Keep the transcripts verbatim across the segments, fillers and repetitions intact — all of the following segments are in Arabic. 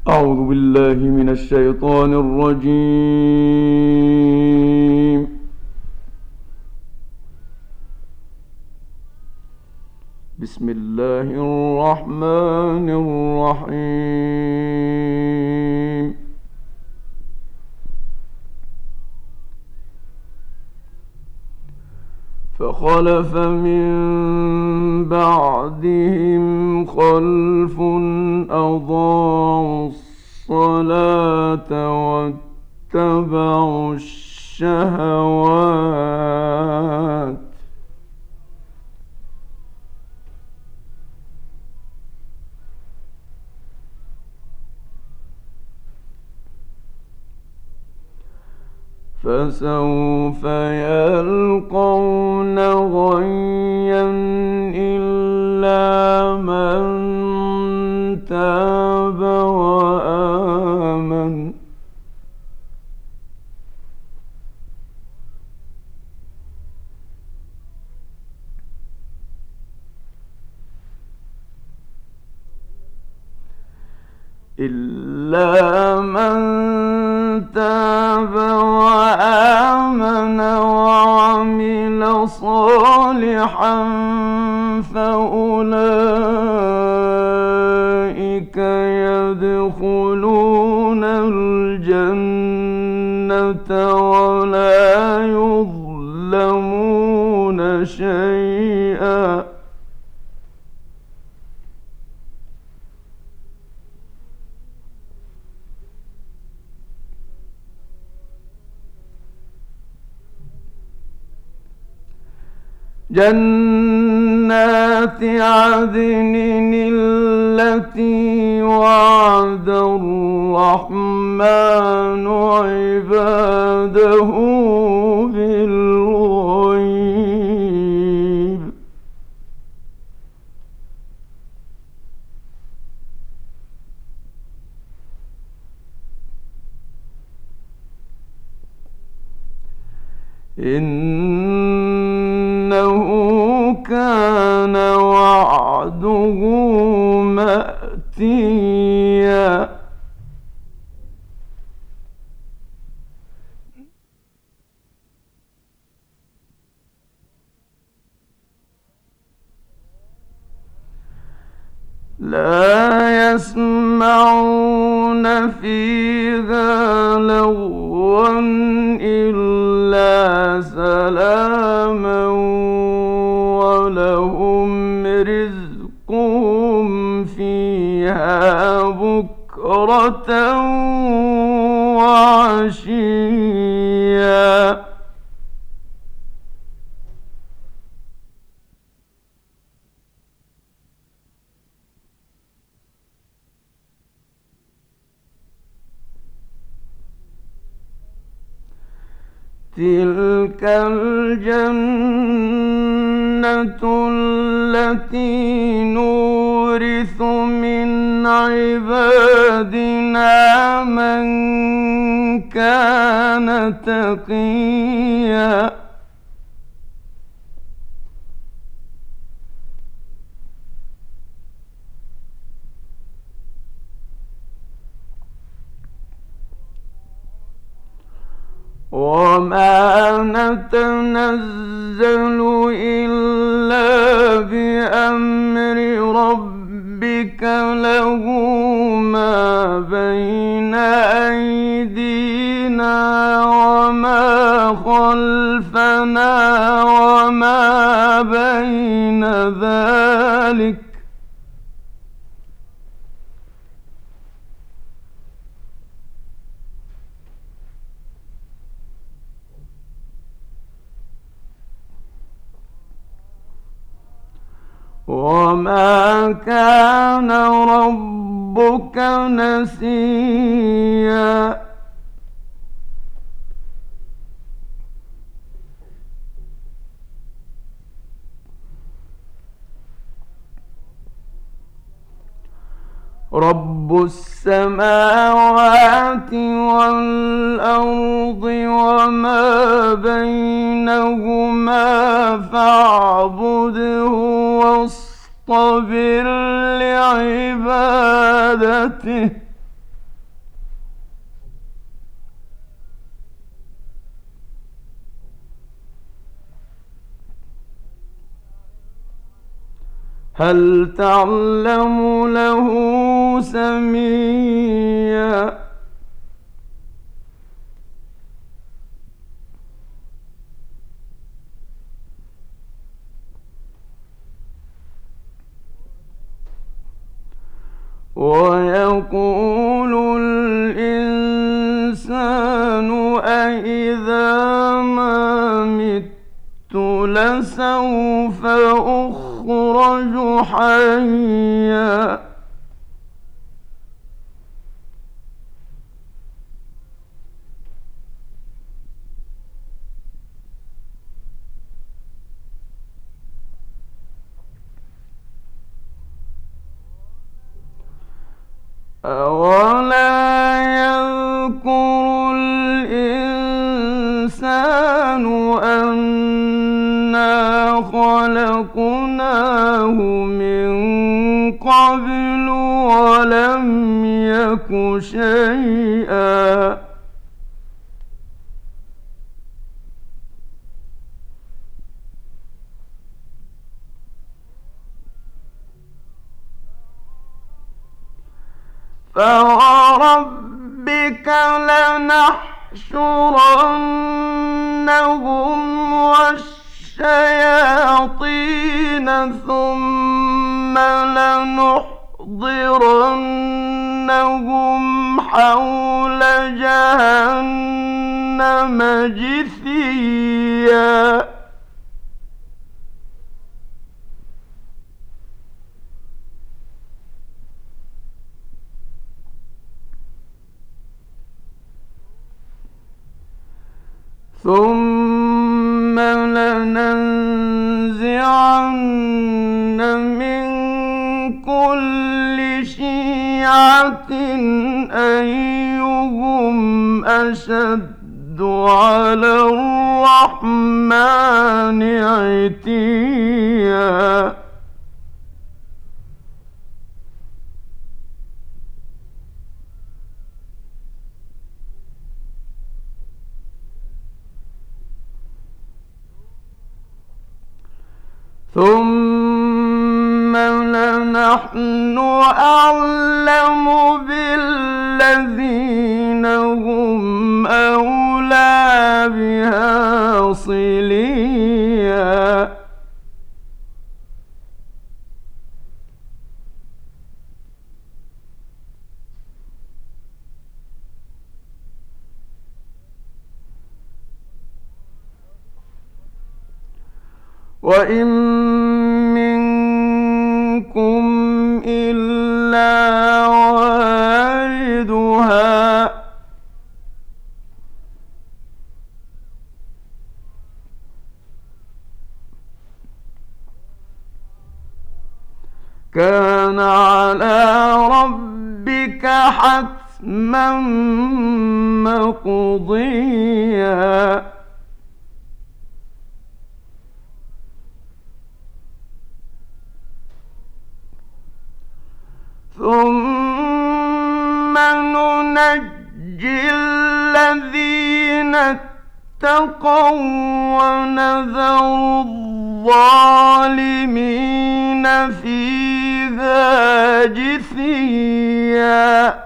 أعوذ بالله من الشيطان الرجيم. بسم الله الرحمن الرحيم. فخلف من بعدهم خلف أضاعوا الصلاة واتبعوا الشهوات فسوف يلقون غيا إلا من تاب وآمن إلا من تاب وآمن وعمل صالحا فأولئك يدخلون الجنة ولا يظلمون شيئا جنات عدن التي وعد الرحمن عباده بالغيب إنه كان وعده مأتيا لا يسمعون فيها لغوا إلا سلاما ولهم رزقهم فيها بكرة وعشيا تلك الجنة التي نورث من عبادنا من كان تقيا وما نتنزل إلا بأمر ربك له ما بين أيدينا وما خلفنا وما بين ذلك وما كان ربك نسيا رب السماوات والأرض وما بينهما فاعبده واصطبر لعبادته هل تعلم له سميا ويقول الإنسان أإذا ما مت لسوف أخرج حيا أولا يذكر الإنسان أنا خلقناه من قبل ولم يك شيئا فوربك لنحشرنهم والشياطين ثم لنحضرنهم حول جهنم جثيا ثم لننزعن من كل شيعة أيهم أشد على الرحمن عتيا ثم لنحن أعلم بالذين هم أولى بها صليا وإن منكم إلا واردها كان على ربك حتما مقضيا ثم ننجي الذين اتقوا ونذر الظالمين فيها جثيا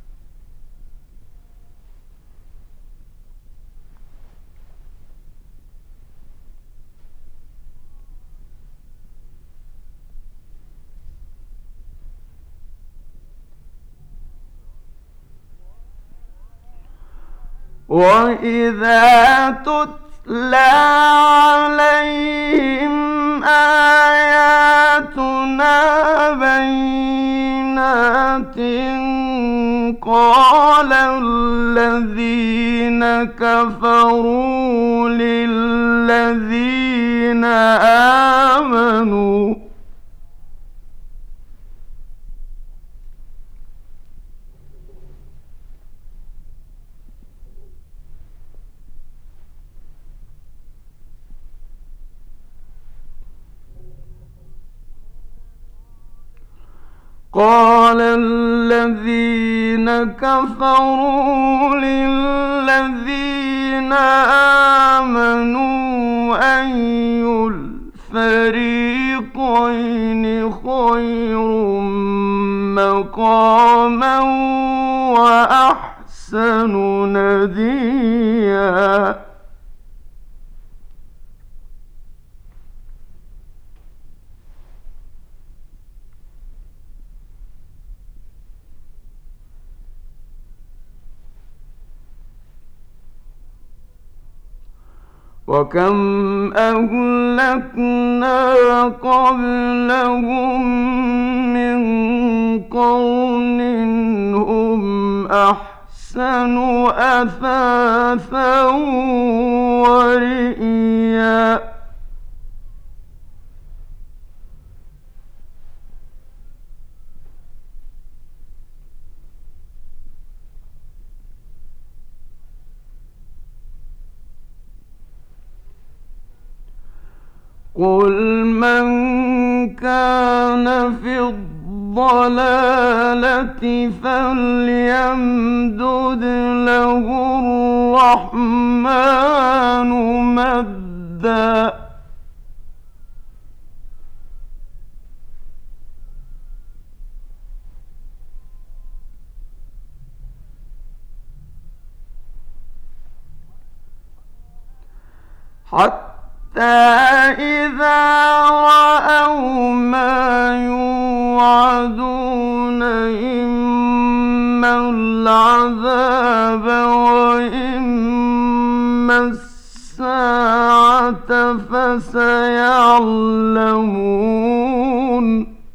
وإذا تتلى عليهم آياتنا بينات قال الذين كفروا للذين آمنوا قال الذين كفروا للذين آمنوا أي الفريقين الفريقين خير مقاما وأحسن نديا وكم أهلكنا قبلهم من قرن هم أحسن أثاثا ورئيا قل من كان في الضلالة فليمدد له الرحمن مدا حتى إذا رأوا ما يوعدون إما العذاب وإما الساعة فسيعلمون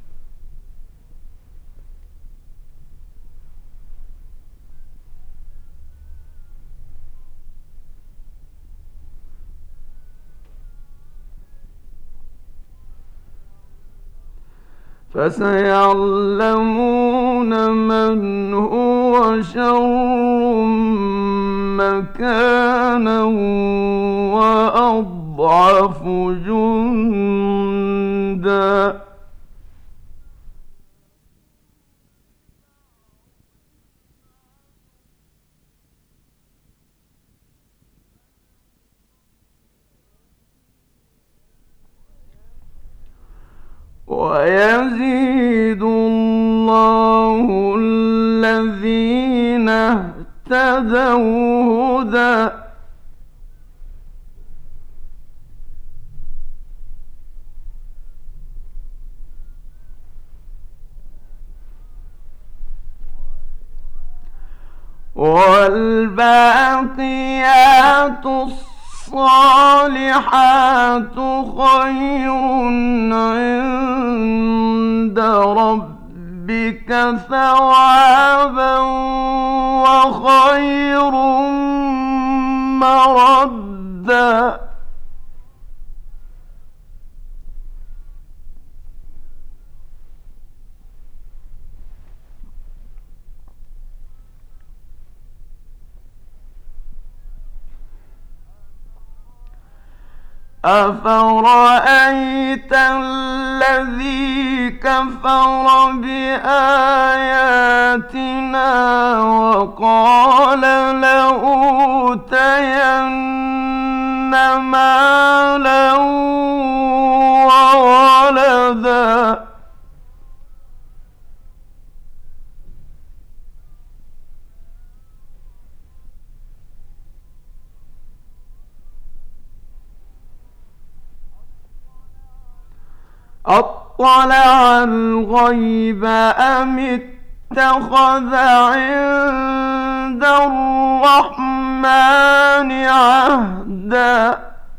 فسيعلمون من هو شر مكانا وأضعف جندا ويزيد الله الذين اهتدوا هدى والباقيات الصالحات خير عند ربك ثوابا وخير مردا أفرأيت الذي كفر بآياتنا وقال لأوتين مالا وولدا أطلع الغيب أم اتخذ عند الرحمن عهدا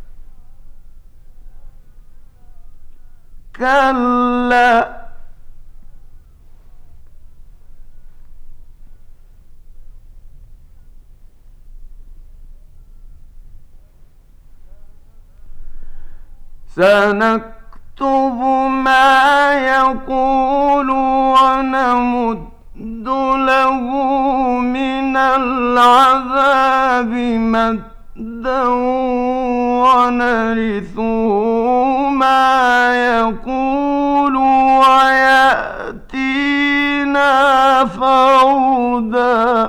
كلا سنكتب نكتب ما يقول ونمد له من العذاب مدا ونرثه ما يقول ويأتينا فردا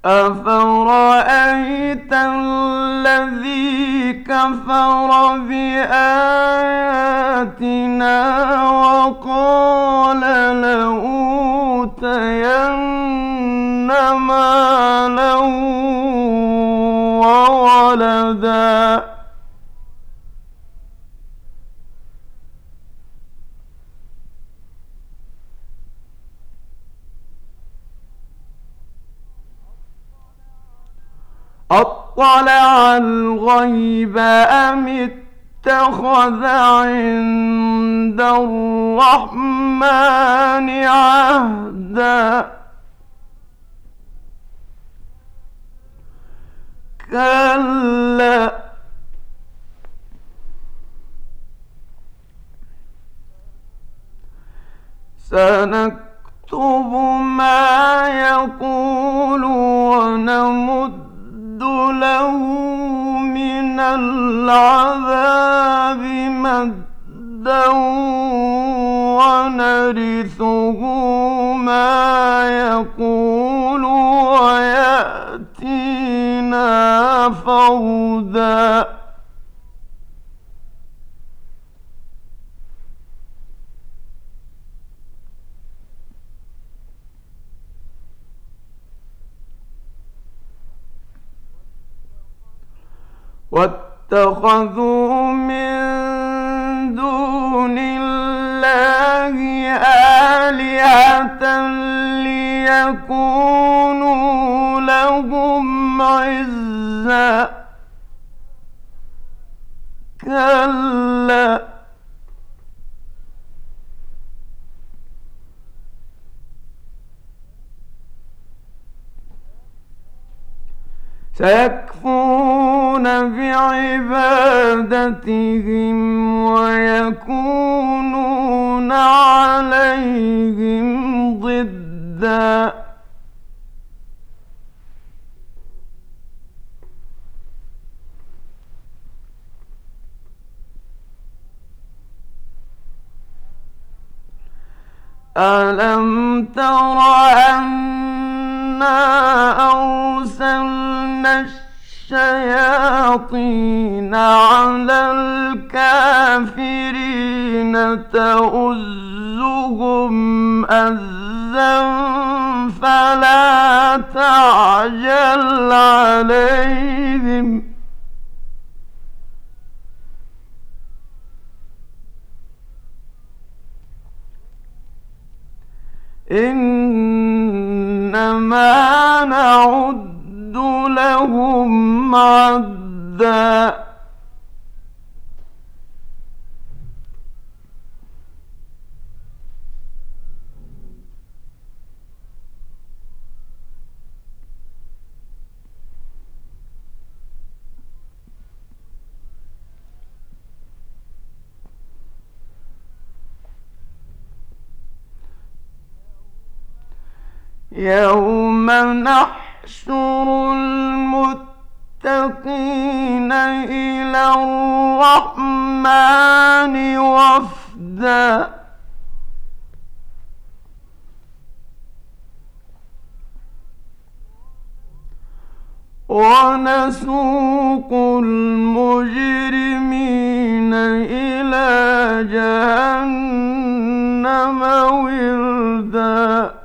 أفرأيت الذي كفر بآياتنا وقال لأوتين مالا وولدا أطلع الغيب أم اتخذ عند الرحمن عهدا كلا سنكتب ما يقول ونمد له من العذاب مدا ونرثه ما يقول ويأتينا فردا واتخذوا من دون الله آلهة ليكونوا لهم عزا كلا سيكفرون بعبادتهم ويكونون عليهم ضدا ألم تر أنا أرسلنا الشياطين على الكافرين تؤزهم أزا فلا تعجل عليهم إنما نعد لهم عدا يوم نحشر المتقين إلى الرحمن وفدا ونسوق المجرمين إلى جهنم وردا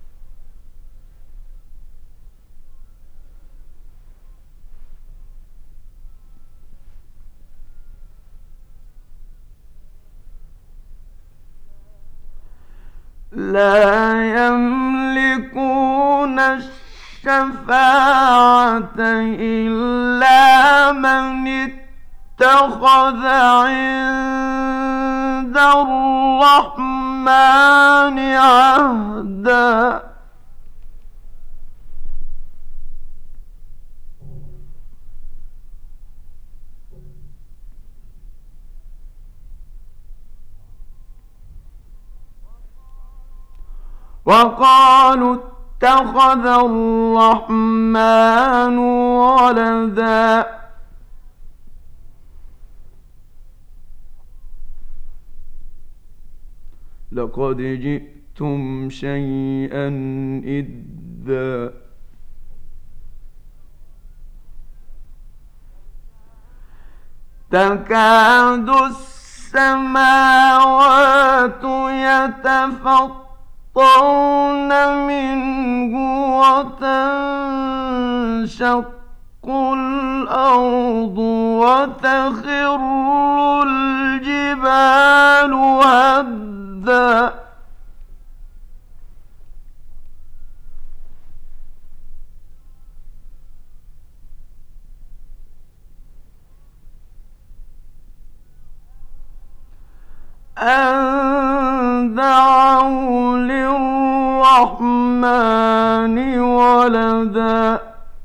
لا يملكون الشفاعة إلا من اتخذ عند الرحمن عهدا وقالوا اتخذ الرحمن ولدا لقد جئتم شيئا إدا تكاد السماوات يتفطرن منه وتنشق الأرض وتخر الجبال هدا أن دعوا للرحمن ولدا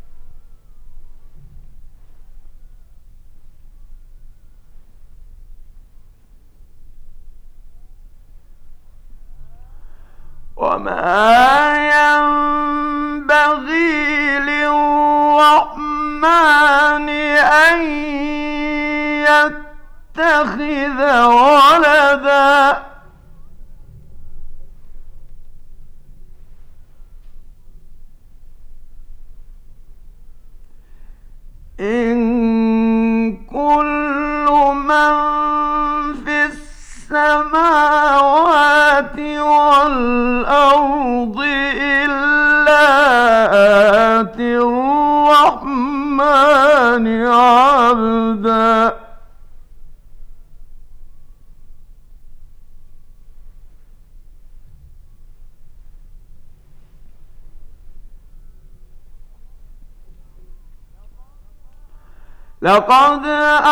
وما ينبغي للرحمن أن يتخذ ولدا إن كل من في السماوات والأرض إلا آتي الرحمن عبدا لقد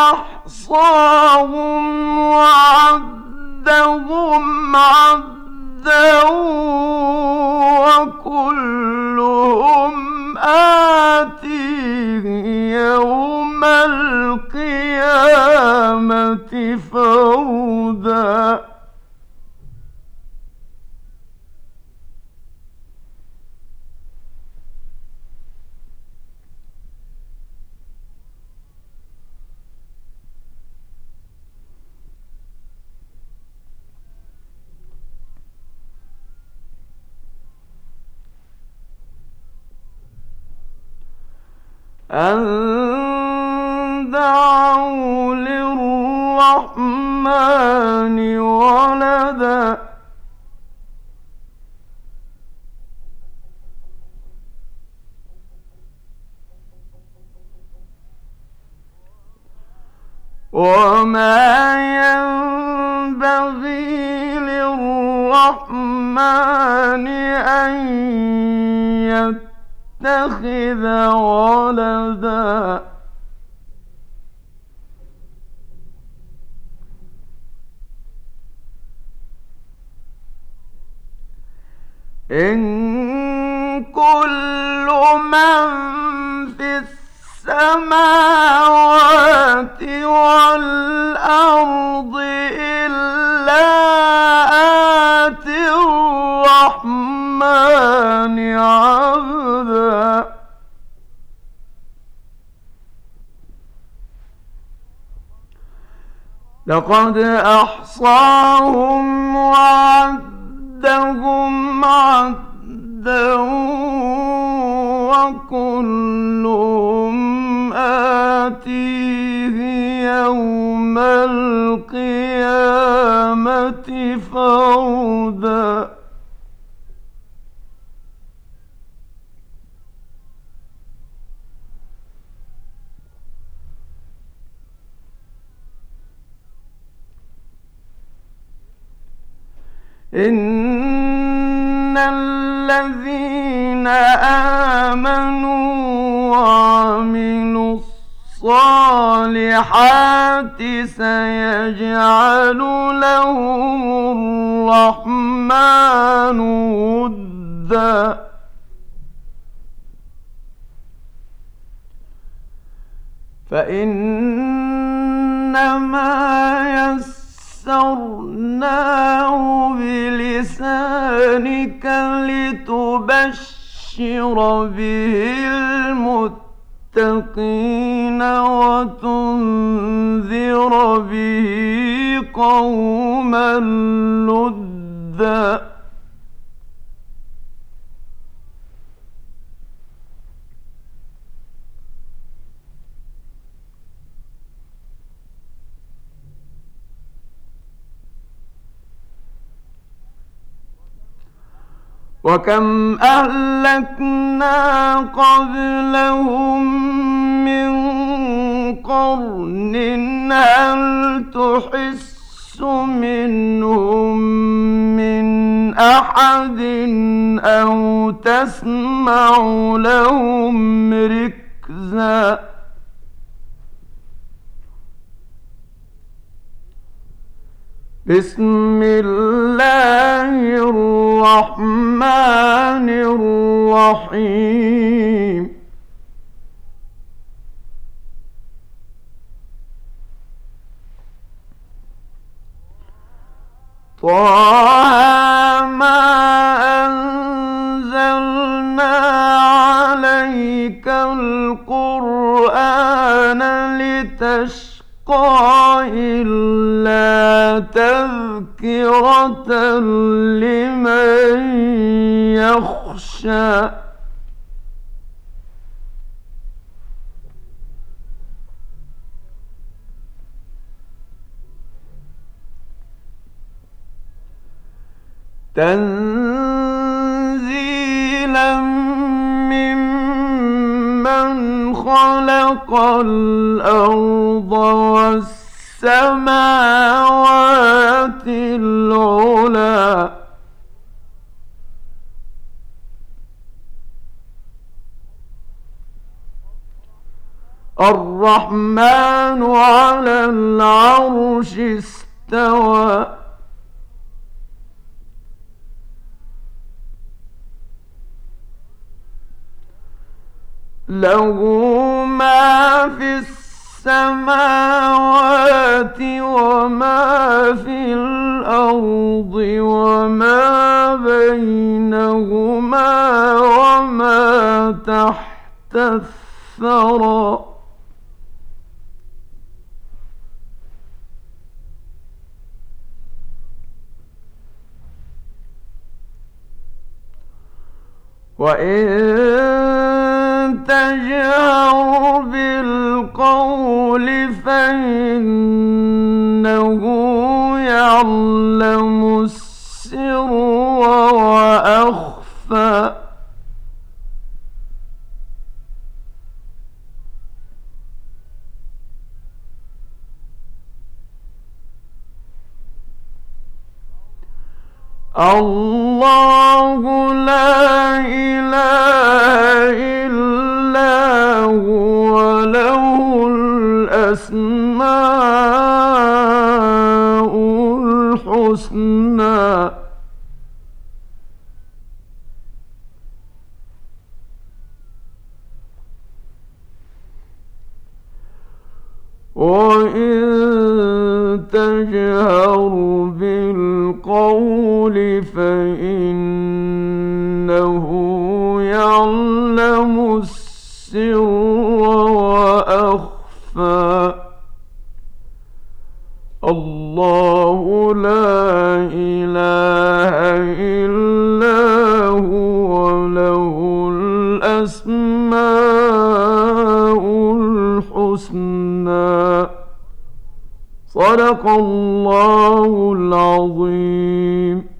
أحصاهم وعدهم عدا وكلهم آتيه يوم القيامة فردا أن دعوا للرحمن ولدا وما ينبغي للرحمن أن يتخذ ولدا إن كل من في السماوات والأرض إلا آتي الرحمن عبدا لقد أحصاهم وعدهم عدا وكلهم آتيه يوم القيامة فردا إن الذين آمنوا وعملوا الصالحات سيجعل لهم الرحمن ودا فإنما يسرناه بلسانك لتبشر به المتقين وتنذر به قوما لدا وكم أهلكنا قبلهم من قرن هل تحس منهم من أحد أو تسمع لهم ركزا بسم الله الرحمن الرحيم طه ما أنزلنا عليك القرآن لتشقى إلا تذكرة لمن يخشى تنزيلا ممن خلق الأرض والسماوات العلى الرحمن على العرش استوى له ما في السماوات وما في الأرض وما بينهما وما تحت الثرى وإن تجهر بالقول فإنه يعلم السر وأخفى الله لا إله إلا هو له الأسماء الحسنى وإن تجهر بالقول فإنه يعلم السر وأخفى الله لا إله إلا هو له الأسماء الحسنى صدق الله العظيم.